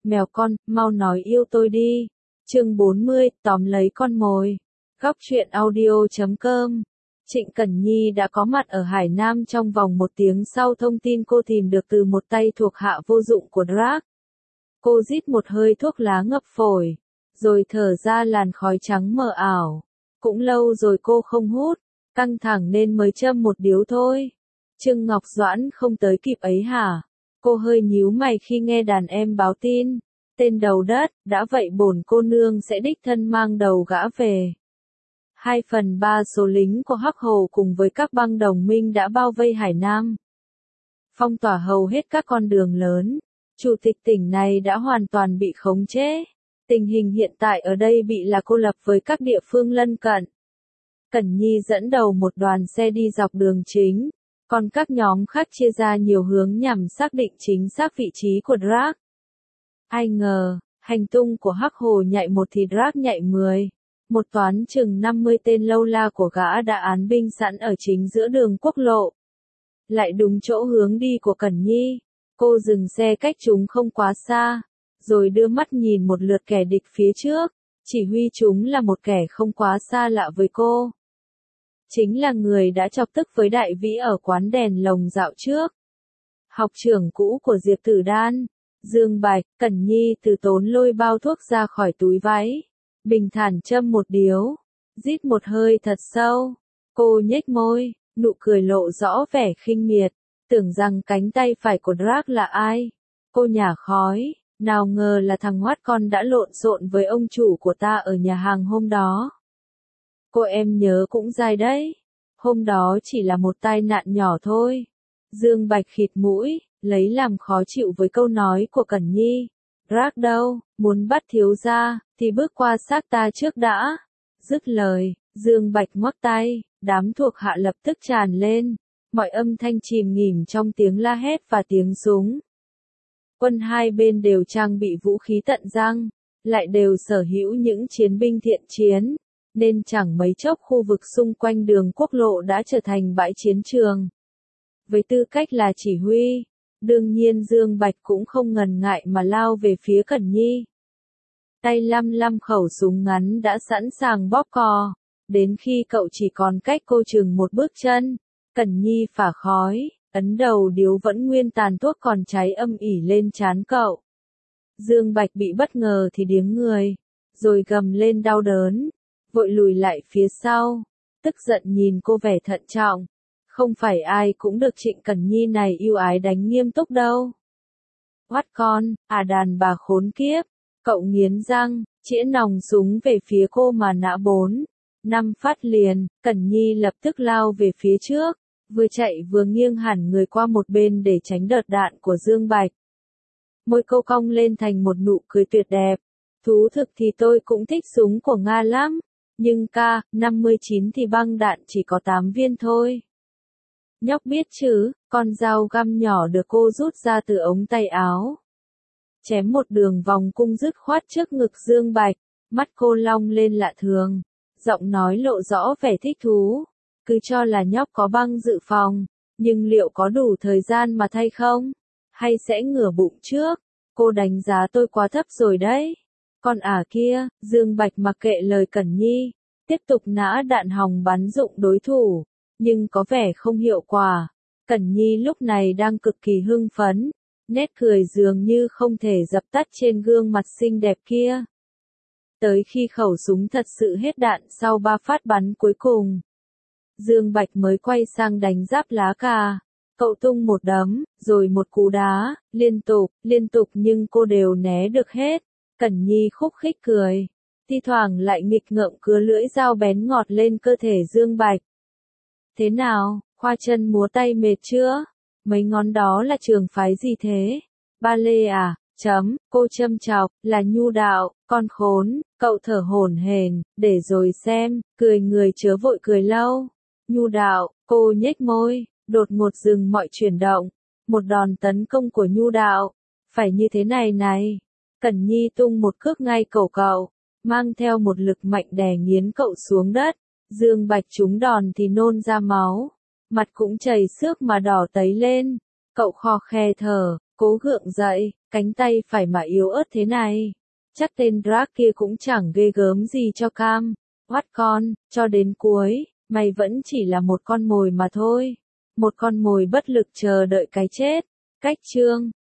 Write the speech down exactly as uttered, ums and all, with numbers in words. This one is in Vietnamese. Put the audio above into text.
Mèo con, mau nói yêu tôi đi. Chương bốn mươi, tóm lấy con mồi. Góc truyện audio chấm com. Trịnh Cẩn Nhi đã có mặt ở Hải Nam trong vòng một tiếng sau thông tin cô tìm được từ một tay thuộc hạ vô dụng của Drag. Cô rít một hơi thuốc lá ngập phổi, rồi thở ra làn khói trắng mờ ảo. Cũng lâu rồi cô không hút, căng thẳng nên mới châm một điếu thôi. Trương Ngọc Doãn không tới kịp ấy hả? Cô hơi nhíu mày khi nghe đàn em báo tin. Tên đầu đất, đã vậy bổn cô nương sẽ đích thân mang đầu gã về. Hai phần ba số lính của Hắc Hồ cùng với các băng đồng minh đã bao vây Hải Nam. Phong tỏa hầu hết các con đường lớn. Chủ tịch tỉnh này đã hoàn toàn bị khống chế. Tình hình hiện tại ở đây bị là cô lập với các địa phương lân cận. Cẩn Nhi dẫn đầu một đoàn xe đi dọc đường chính, còn các nhóm khác chia ra nhiều hướng nhằm xác định chính xác vị trí của Drag. Ai ngờ, hành tung của Hắc Hồ nhạy một thì Drag nhạy mười. Một toán chừng năm mươi tên lâu la của gã đã án binh sẵn ở chính giữa đường quốc lộ. Lại đúng chỗ hướng đi của Cẩn Nhi. Cô dừng xe cách chúng không quá xa, rồi đưa mắt nhìn một lượt kẻ địch phía trước. Chỉ huy chúng là một kẻ không quá xa lạ với cô. Chính là người đã chọc tức với Đại Vĩ ở quán đèn lồng dạo trước. Học trưởng cũ của Diệp Tử Đan, Dương Bạch. Cẩn Nhi từ tốn lôi bao thuốc ra khỏi túi váy, bình thản châm một điếu, rít một hơi thật sâu. Cô nhếch môi, nụ cười lộ rõ vẻ khinh miệt, tưởng rằng cánh tay phải của Drag là ai. Cô nhả khói, nào ngờ là thằng hoát con đã lộn xộn với ông chủ của ta ở nhà hàng hôm đó. Cô em nhớ cũng dai đấy. Hôm đó chỉ là một tai nạn nhỏ thôi. Dương Bạch khịt mũi, lấy làm khó chịu với câu nói của Cẩn Nhi. Drag đâu, muốn bắt thiếu gia, thì bước qua xác ta trước đã. Dứt lời, Dương Bạch ngoắc tay, đám thuộc hạ lập tức tràn lên. Mọi âm thanh chìm nghỉm trong tiếng la hét và tiếng súng. Quân hai bên đều trang bị vũ khí tận răng, lại đều sở hữu những chiến binh thiện chiến, nên chẳng mấy chốc khu vực xung quanh đường quốc lộ đã trở thành bãi chiến trường. Với tư cách là chỉ huy, đương nhiên Dương Bạch cũng không ngần ngại mà lao về phía Cẩn Nhi. Tay lăm lăm khẩu súng ngắn đã sẵn sàng bóp cò, đến khi cậu chỉ còn cách cô chừng một bước chân, Cẩn Nhi phả khói, ấn đầu điếu vẫn nguyên tàn thuốc còn cháy âm ỉ lên trán cậu. Dương Bạch bị bất ngờ thì điếng người, rồi gầm lên đau đớn, vội lùi lại phía sau, tức giận nhìn cô vẻ thận trọng. Không phải ai cũng được Trịnh Cẩn Nhi này yêu ái đánh nghiêm túc đâu. Hoát con, à đàn bà khốn kiếp, cậu nghiến răng, chĩa nòng súng về phía cô mà nã bốn, năm phát liền. Cẩn Nhi lập tức lao về phía trước, vừa chạy vừa nghiêng hẳn người qua một bên để tránh đợt đạn của Dương Bạch. Môi cô cong lên thành một nụ cười tuyệt đẹp. Thú thực thì tôi cũng thích súng của Nga lắm, nhưng ca, năm mươi chín thì băng đạn chỉ có tám viên thôi. Nhóc biết chứ, con dao găm nhỏ được cô rút ra từ ống tay áo. Chém một đường vòng cung dứt khoát trước ngực Dương Bạch, mắt cô long lên lạ thường, giọng nói lộ rõ vẻ thích thú. Cứ cho là nhóc có băng dự phòng, nhưng liệu có đủ thời gian mà thay không? Hay sẽ ngửa bụng trước? Cô đánh giá tôi quá thấp rồi đấy. Con ả kia, Dương Bạch mặc kệ lời Cẩn Nhi, tiếp tục nã đạn hòng bắn dụng đối thủ, nhưng có vẻ không hiệu quả. Cẩn Nhi lúc này đang cực kỳ hưng phấn, nét cười dường như không thể dập tắt trên gương mặt xinh đẹp kia. Tới khi khẩu súng thật sự hết đạn sau ba phát bắn cuối cùng, Dương Bạch mới quay sang đánh giáp lá cà. Cậu tung một đấm, rồi một cú đá, liên tục, liên tục nhưng cô đều né được hết. Cẩn Nhi khúc khích cười, thi thoảng lại nghịch ngợm cứa lưỡi dao bén ngọt lên cơ thể Dương Bạch. Thế nào, khoa chân múa tay mệt chưa? Mấy ngón đó là trường phái gì thế? Ba lê à? Chấm, cô châm chọc, là nhu đạo, con khốn. Cậu thở hổn hển, để rồi xem, cười người chớ vội cười lâu. Nhu đạo, cô nhếch môi, đột ngột dừng mọi chuyển động. Một đòn tấn công của nhu đạo, phải như thế này này. Cẩn Nhi tung một cước ngay cổ cậu, mang theo một lực mạnh đè nghiến cậu xuống đất. Dương Bạch trúng đòn thì nôn ra máu, mặt cũng chảy xước mà đỏ tấy lên. Cậu khò khè thở, cố gượng dậy, cánh tay phải mà yếu ớt thế này. Chắc tên drag kia cũng chẳng ghê gớm gì cho cam. Oát con, cho đến cuối, mày vẫn chỉ là một con mồi mà thôi. Một con mồi bất lực chờ đợi cái chết. Cách chương